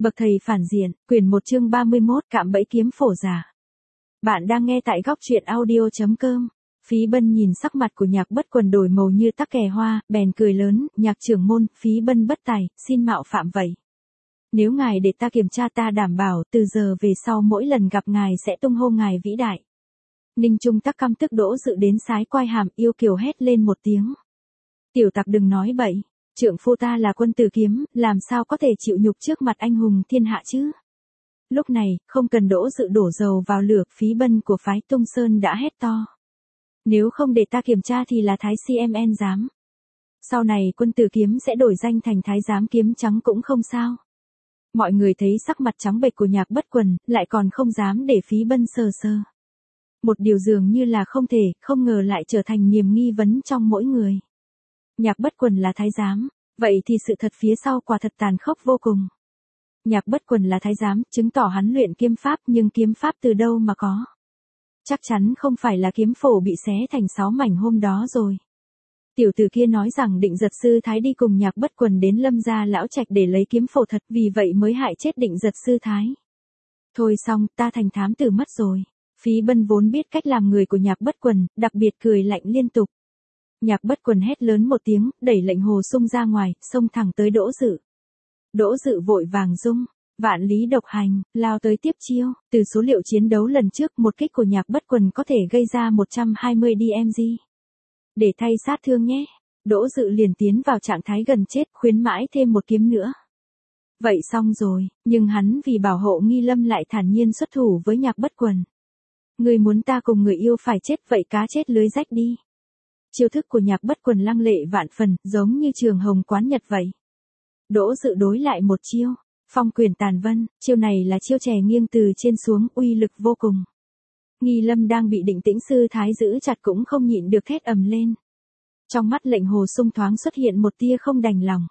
Bậc thầy phản diện, quyển 1 chương 31, cạm bẫy kiếm phổ giả. Bạn đang nghe tại góc truyện audio.com. Phí Bân nhìn sắc mặt của Nhạc Bất Quần đổi màu như tắc kè hoa, bèn cười lớn, Nhạc trưởng môn, Phí Bân bất tài, xin mạo phạm vậy. Nếu ngài để ta kiểm tra ta đảm bảo từ giờ về sau mỗi lần gặp ngài sẽ tung hô ngài vĩ đại. Ninh Trung Tắc căm tức Đỗ Dự đến sái quai hàm yêu kiều hét lên một tiếng. Tiểu tặc đừng nói bậy. Trượng phu ta là quân tử kiếm, làm sao có thể chịu nhục trước mặt anh hùng thiên hạ chứ? Lúc này, không cần Đỗ Dự đổ dầu vào lửa, Phí Bân của phái Tung Sơn đã hét to. Nếu không để ta kiểm tra thì là Thái CMN giám. Sau này quân tử kiếm sẽ đổi danh thành Thái giám kiếm trắng cũng không sao. Mọi người thấy sắc mặt trắng bệch của Nhạc Bất Quần, lại còn không dám để Phí Bân sờ sờ. Một điều dường như là không thể, không ngờ lại trở thành niềm nghi vấn trong mỗi người. Nhạc Bất Quần là thái giám, vậy thì sự thật phía sau quả thật tàn khốc vô cùng. Nhạc Bất Quần là thái giám, chứng tỏ hắn luyện kiếm pháp, nhưng kiếm pháp từ đâu mà có? Chắc chắn không phải là kiếm phổ bị xé thành 6 mảnh hôm đó rồi. Tiểu tử kia nói rằng Định Giật sư thái đi cùng Nhạc Bất Quần đến Lâm gia lão trạch để lấy kiếm phổ thật, vì vậy mới hại chết Định Giật sư thái. Thôi xong, ta thành thám tử mất rồi. Phí Bân vốn biết cách làm người của Nhạc Bất Quần, đặc biệt cười lạnh liên tục. Nhạc Bất Quần hét lớn một tiếng, đẩy lệnh hồ sung ra ngoài, xông thẳng tới Đỗ Dự. Đỗ Dự vội vàng rung, vạn lý độc hành, lao tới tiếp chiêu. Từ số liệu chiến đấu lần trước, một kích của Nhạc Bất Quần có thể gây ra 120 DMG. Để thay sát thương nhé. Đỗ Dự liền tiến vào trạng thái gần chết, khuyến mãi thêm một kiếm nữa. Vậy xong rồi, nhưng hắn vì bảo hộ Nghi Lâm lại thản nhiên xuất thủ với Nhạc Bất Quần. Người muốn ta cùng người yêu phải chết vậy cá chết lưới rách đi. Chiêu thức của Nhạc Bất Quần lăng lệ vạn phần, giống như trường hồng quán nhật vậy. Đỗ Dự đối lại một chiêu, phong quyền tàn vân, chiêu này là chiêu chè nghiêng từ trên xuống, uy lực vô cùng. Nghi Lâm đang bị Định Tĩnh sư thái giữ chặt cũng không nhịn được thét ầm lên. Trong mắt lệnh hồ sung thoáng xuất hiện một tia không đành lòng.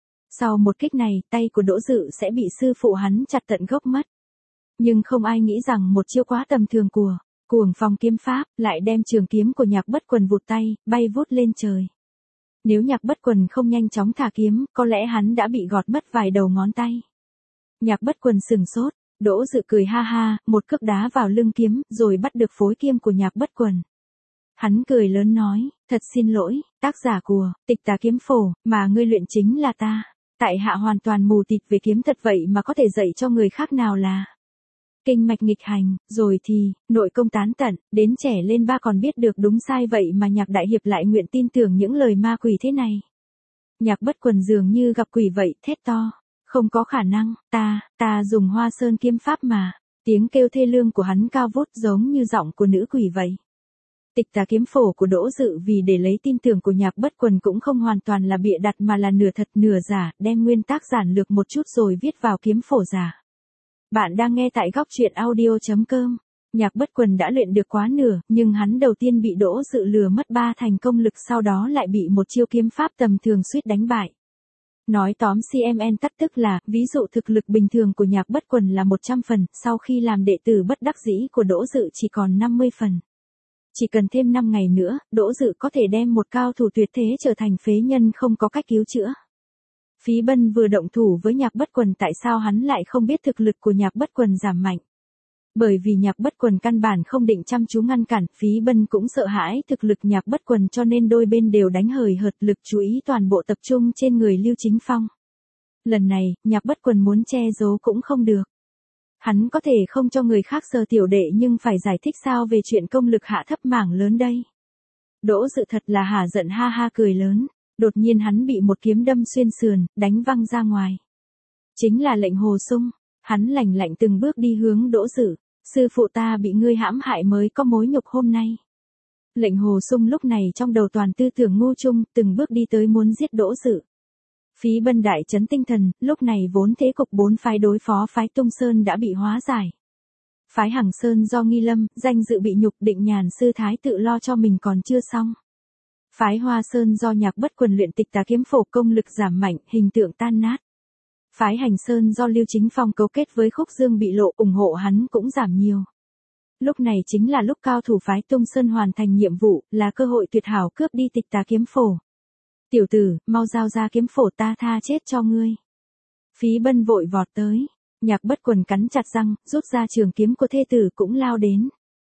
Sau một kích này, tay của Đỗ Dự sẽ bị sư phụ hắn chặt tận gốc mất. Nhưng không ai nghĩ rằng một chiêu quá tầm thường của Cuồng Phong kiếm pháp lại đem trường kiếm của Nhạc Bất Quần vụt tay, bay vút lên trời. Nếu Nhạc Bất Quần không nhanh chóng thả kiếm, có lẽ hắn đã bị gọt mất vài đầu ngón tay. Nhạc Bất Quần sừng sốt, Đỗ Dự cười ha ha, một cước đá vào lưng kiếm, rồi bắt được phối kiếm của Nhạc Bất Quần. Hắn cười lớn nói, thật xin lỗi, tác giả của Tịch Tà Kiếm Phổ, mà ngươi luyện chính là ta. Tại hạ hoàn toàn mù tịt về kiếm thật vậy mà có thể dạy cho người khác nào là kinh mạch nghịch hành, rồi thì, nội công tán tận, đến trẻ lên ba còn biết được đúng sai vậy mà Nhạc đại hiệp lại nguyện tin tưởng những lời ma quỷ thế này. Nhạc Bất Quần dường như gặp quỷ vậy, thét to. Không có khả năng, ta dùng Hoa Sơn kiếm pháp mà. Tiếng kêu thê lương của hắn cao vút giống như giọng của nữ quỷ vậy. Tịch Tà Kiếm Phổ của Đỗ Dự vì để lấy tin tưởng của Nhạc Bất Quần cũng không hoàn toàn là bịa đặt mà là nửa thật nửa giả, đem nguyên tác giản lược một chút rồi viết vào kiếm phổ giả. Bạn đang nghe tại góc truyện audio.com. Nhạc Bất Quần đã luyện được quá nửa, nhưng hắn đầu tiên bị Đỗ Dự lừa mất 3 thành công lực, sau đó lại bị một chiêu kiếm pháp tầm thường suýt đánh bại. Nói tóm CMN tắt tức là, ví dụ thực lực bình thường của Nhạc Bất Quần là 100 phần, sau khi làm đệ tử bất đắc dĩ của Đỗ Dự chỉ còn 50 phần. Chỉ cần thêm 5 ngày nữa, Đỗ Dự có thể đem một cao thủ tuyệt thế trở thành phế nhân không có cách cứu chữa. Phí Bân vừa động thủ với Nhạc Bất Quần, tại sao hắn lại không biết thực lực của Nhạc Bất Quần giảm mạnh? Bởi vì Nhạc Bất Quần căn bản không định chăm chú ngăn cản, Phí Bân cũng sợ hãi thực lực Nhạc Bất Quần cho nên đôi bên đều đánh hời hợt, lực chú ý toàn bộ tập trung trên người Lưu Chính Phong. Lần này, Nhạc Bất Quần muốn che giấu cũng không được. Hắn có thể không cho người khác sờ tiểu đệ nhưng phải giải thích sao về chuyện công lực hạ thấp mảng lớn đây. Đỗ Dự thật là hả giận ha ha cười lớn. Đột nhiên hắn bị một kiếm đâm xuyên sườn, đánh văng ra ngoài. Chính là lệnh hồ sung. Hắn lạnh lạnh từng bước đi hướng Đỗ Dự. Sư phụ ta bị ngươi hãm hại mới có mối nhục hôm nay. Lệnh hồ sung lúc này trong đầu toàn tư tưởng ngu chung, từng bước đi tới muốn giết Đỗ Dự. Phí Bân đại chấn tinh thần, lúc này vốn thế cục 4 phái đối phó phái Tung Sơn đã bị hóa giải. Phái Hằng Sơn do Nghi Lâm, danh dự bị nhục, Định Nhàn sư thái tự lo cho mình còn chưa xong. Phái Hoa Sơn do Nhạc Bất Quần luyện Tịch Tà Kiếm Phổ, công lực giảm mạnh, hình tượng tan nát. Phái Hành Sơn do Lưu Chính Phong cấu kết với Khúc Dương bị lộ, ủng hộ hắn cũng giảm nhiều. Lúc này chính là lúc cao thủ phái Tung Sơn hoàn thành nhiệm vụ, là cơ hội tuyệt hảo cướp đi Tịch Tà Kiếm Phổ. Tiểu tử, mau giao ra kiếm phổ ta tha chết cho ngươi. Phí Bân vội vọt tới, Nhạc Bất Quần cắn chặt răng, rút ra trường kiếm của thê tử cũng lao đến.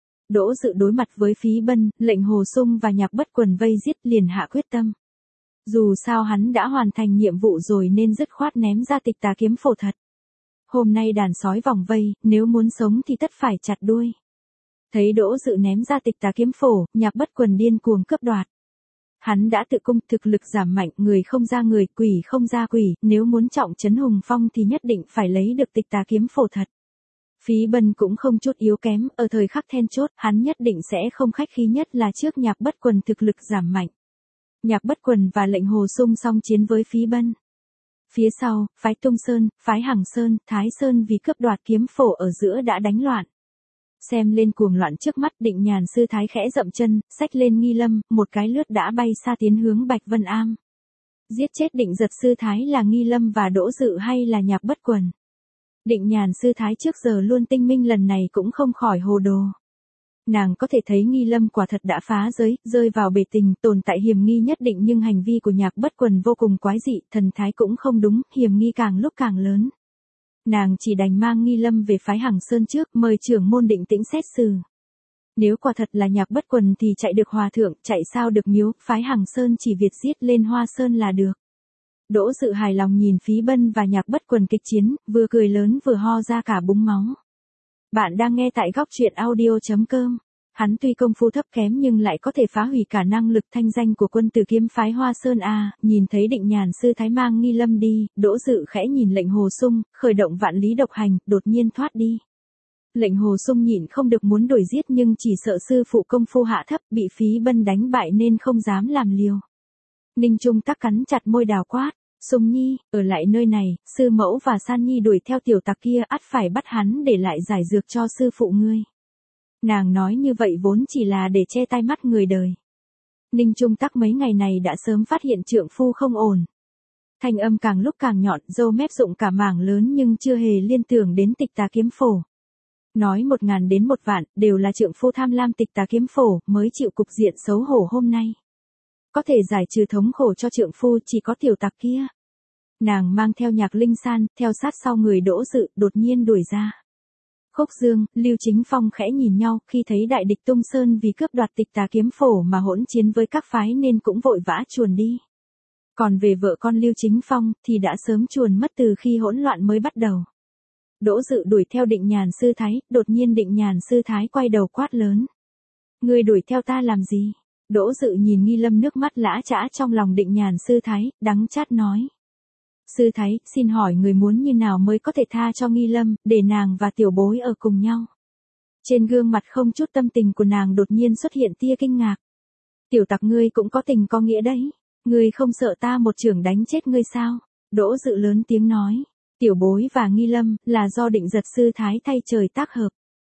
Đỗ Dự đối mặt với Phí Bân, Lệnh Hồ Sung và Nhạc Bất Quần vây giết liền hạ quyết tâm. Dù sao hắn đã hoàn thành nhiệm vụ rồi nên dứt khoát ném ra Tịch Tà kiếm phổ thật. Hôm nay đàn sói vòng vây, nếu muốn sống thì tất phải chặt đuôi. Thấy Đỗ Dự ném ra Tịch Tà kiếm phổ, Nhạc Bất Quần điên cuồng cướp đoạt. Hắn đã tự cung, thực lực giảm mạnh, người không ra người, quỷ không ra quỷ, nếu muốn trọng trấn hùng phong thì nhất định phải lấy được Tịch Tà kiếm phổ thật. Phí Bân cũng không chút yếu kém, ở thời khắc then chốt, hắn nhất định sẽ không khách khí, nhất là trước Nhạc Bất Quần thực lực giảm mạnh. Nhạc Bất Quần và Lệnh Hồ Sung song chiến với Phí Bân. Phía sau, phái Tung Sơn, phái Hằng Sơn, Thái Sơn vì cướp đoạt kiếm phổ ở giữa đã đánh loạn. Xem lên cuồng loạn trước mắt, Định Nhàn sư thái khẽ dậm chân, xách lên Nghi Lâm, một cái lướt đã bay xa tiến hướng Bạch Vân Am. Giết chết Định Giật sư thái là Nghi Lâm và Đỗ Dự hay là Nhạc Bất Quần? Định Nhàn sư thái trước giờ luôn tinh minh, lần này cũng không khỏi hồ đồ. Nàng có thể thấy Nghi Lâm quả thật đã phá giới, rơi vào bể tình, tồn tại hiểm nghi nhất định, nhưng hành vi của Nhạc Bất Quần vô cùng quái dị, thần thái cũng không đúng, hiểm nghi càng lúc càng lớn. Nàng chỉ đành mang Nghi Lâm về phái Hằng Sơn trước, mời trưởng môn Định Tĩnh xét xử. Nếu quả thật là Nhạc Bất Quần thì chạy được hòa thượng, chạy sao được miếu, phái Hằng Sơn chỉ việc giết lên Hoa Sơn là được. Đỗ Dự hài lòng nhìn Phí Bân và Nhạc Bất Quần kịch chiến, vừa cười lớn vừa ho ra cả búng máu. Bạn đang nghe tại góc truyện audio.com. Hắn tuy công phu thấp kém nhưng lại có thể phá hủy cả năng lực thanh danh của quân tử kiếm phái Hoa Sơn a. Nhìn thấy Định Nhàn sư thái mang Nghi Lâm đi, Đỗ Dự khẽ nhìn Lệnh Hồ Sung, khởi động vạn lý độc hành, đột nhiên thoát đi. Lệnh Hồ Sung nhịn không được muốn đuổi giết nhưng chỉ sợ sư phụ công phu hạ thấp, bị Phí Bân đánh bại nên không dám làm liều. Ninh Trung Tắc cắn chặt môi đào quát, Sung Nhi, ở lại nơi này, sư mẫu và San Nhi đuổi theo tiểu tặc kia, ắt phải bắt hắn để lại giải dược cho sư phụ ngươi. Nàng nói như vậy vốn chỉ là để che tai mắt người đời. Ninh Trung Tắc mấy ngày này đã sớm phát hiện trượng phu không ổn. Thanh âm càng lúc càng nhọn, râu mép rụng cả mảng lớn nhưng chưa hề liên tưởng đến Tịch Tà kiếm phổ. Nói 1000 đến 1 vạn, đều là trượng phu tham lam Tịch Tà kiếm phổ, mới chịu cục diện xấu hổ hôm nay. Có thể giải trừ thống khổ cho trượng phu chỉ có tiểu tặc kia. Nàng mang theo Nhạc Linh San, theo sát sau người Đỗ Dự, đột nhiên đuổi ra. Khúc Dương, Lưu Chính Phong khẽ nhìn nhau, khi thấy đại địch Tung Sơn vì cướp đoạt Tịch Tà kiếm phổ mà hỗn chiến với các phái nên cũng vội vã chuồn đi. Còn về vợ con Lưu Chính Phong thì đã sớm chuồn mất từ khi hỗn loạn mới bắt đầu. Đỗ Dự đuổi theo Định Nhàn sư thái, đột nhiên Định Nhàn sư thái quay đầu quát lớn. Ngươi đuổi theo ta làm gì? Đỗ Dự nhìn Nghi Lâm, nước mắt lã chã trong lòng Định Nhàn sư thái, đắng chát nói. Sư thái, xin hỏi người muốn như nào mới có thể tha cho Nghi Lâm, để nàng và tiểu bối ở cùng nhau? Trên gương mặt không chút tâm tình của nàng đột nhiên xuất hiện tia kinh ngạc. Tiểu tặc ngươi cũng có tình có nghĩa đấy. Ngươi không sợ ta một chưởng đánh chết ngươi sao? Đỗ Dự lớn tiếng nói. Tiểu bối và Nghi Lâm là do Định Giật sư thái thay trời tác hợp.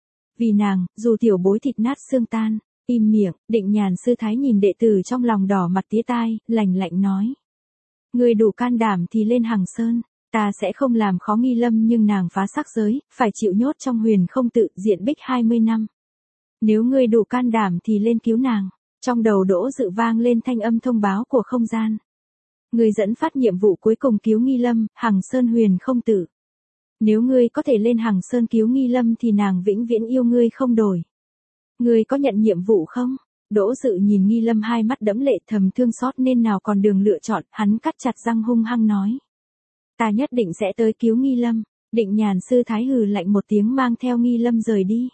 Vì nàng, dù tiểu bối thịt nát xương tan. Im miệng, Định Nhàn sư thái nhìn đệ tử trong lòng đỏ mặt tía tai, lạnh lạnh nói. Ngươi đủ can đảm thì lên Hằng Sơn, ta sẽ không làm khó Nghi Lâm nhưng nàng phá sắc giới, phải chịu nhốt trong Huyền Không Tự, diện bích 20 năm. Nếu ngươi đủ can đảm thì lên cứu nàng. Trong đầu Đỗ Dự vang lên thanh âm thông báo của không gian. Ngươi dẫn phát nhiệm vụ cuối cùng cứu Nghi Lâm, Hằng Sơn Huyền Không Tự. Nếu ngươi có thể lên Hằng Sơn cứu Nghi Lâm thì nàng vĩnh viễn yêu ngươi không đổi. Ngươi có nhận nhiệm vụ không? Đỗ Dự nhìn Nghi Lâm hai mắt đẫm lệ, thầm thương xót nên nào còn đường lựa chọn, hắn cắt chặt răng hung hăng nói. Ta nhất định sẽ tới cứu Nghi Lâm. Định Nhàn sư thái hừ lạnh một tiếng mang theo Nghi Lâm rời đi.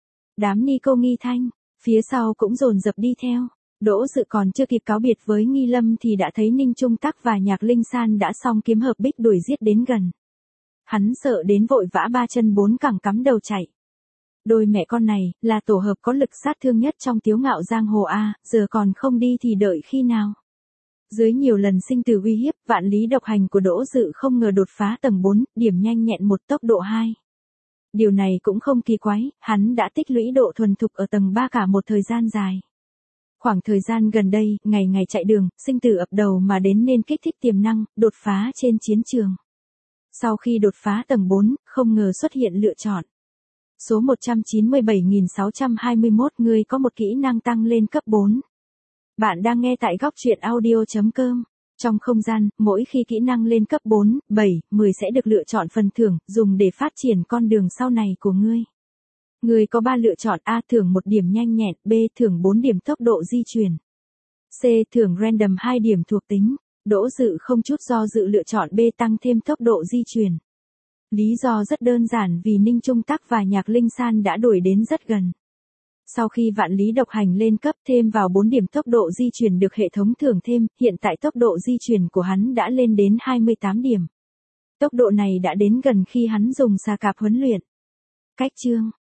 Đám ni cô Nghi Thanh, phía sau cũng dồn dập đi theo. Đỗ Dự còn chưa kịp cáo biệt với Nghi Lâm thì đã thấy Ninh Trung Tắc và Nhạc Linh San đã song kiếm hợp bích đuổi giết đến gần. Hắn sợ đến vội vã ba chân bốn cẳng cắm đầu chạy. Đôi mẹ con này, là tổ hợp có lực sát thương nhất trong tiếu ngạo giang hồ A, giờ còn không đi thì đợi khi nào. Dưới nhiều lần sinh tử uy hiếp, vạn lý độc hành của Đỗ Dự không ngờ đột phá tầng 4, điểm nhanh nhẹn một tốc độ 2. Điều này cũng không kỳ quái, hắn đã tích lũy độ thuần thục ở tầng 3 cả một thời gian dài. Khoảng thời gian gần đây, ngày ngày chạy đường, sinh tử ập đầu mà đến nên kích thích tiềm năng, đột phá trên chiến trường. Sau khi đột phá tầng 4, không ngờ xuất hiện lựa chọn. Số 197.621, người có một kỹ năng tăng lên cấp 4. Bạn đang nghe tại góc truyện audio.com. Trong không gian, mỗi khi kỹ năng lên cấp 4, 7, 10 sẽ được lựa chọn phần thưởng, dùng để phát triển con đường sau này của ngươi. Ngươi có 3 lựa chọn: A. Thưởng 1 điểm nhanh nhẹn, B. Thưởng 4 điểm tốc độ di chuyển, C. Thưởng random 2 điểm thuộc tính. Đỗ Dự không chút do dự lựa chọn B, tăng thêm tốc độ di chuyển. Lý do rất đơn giản, vì Ninh Trung Tắc và Nhạc Linh San đã đuổi đến rất gần. Sau khi Vạn Lý Độc Hành lên cấp thêm vào 4 điểm tốc độ di chuyển được hệ thống thưởng thêm, hiện tại tốc độ di chuyển của hắn đã lên đến 28 điểm. Tốc độ này đã đến gần khi hắn dùng xà cạp huấn luyện. Cách chương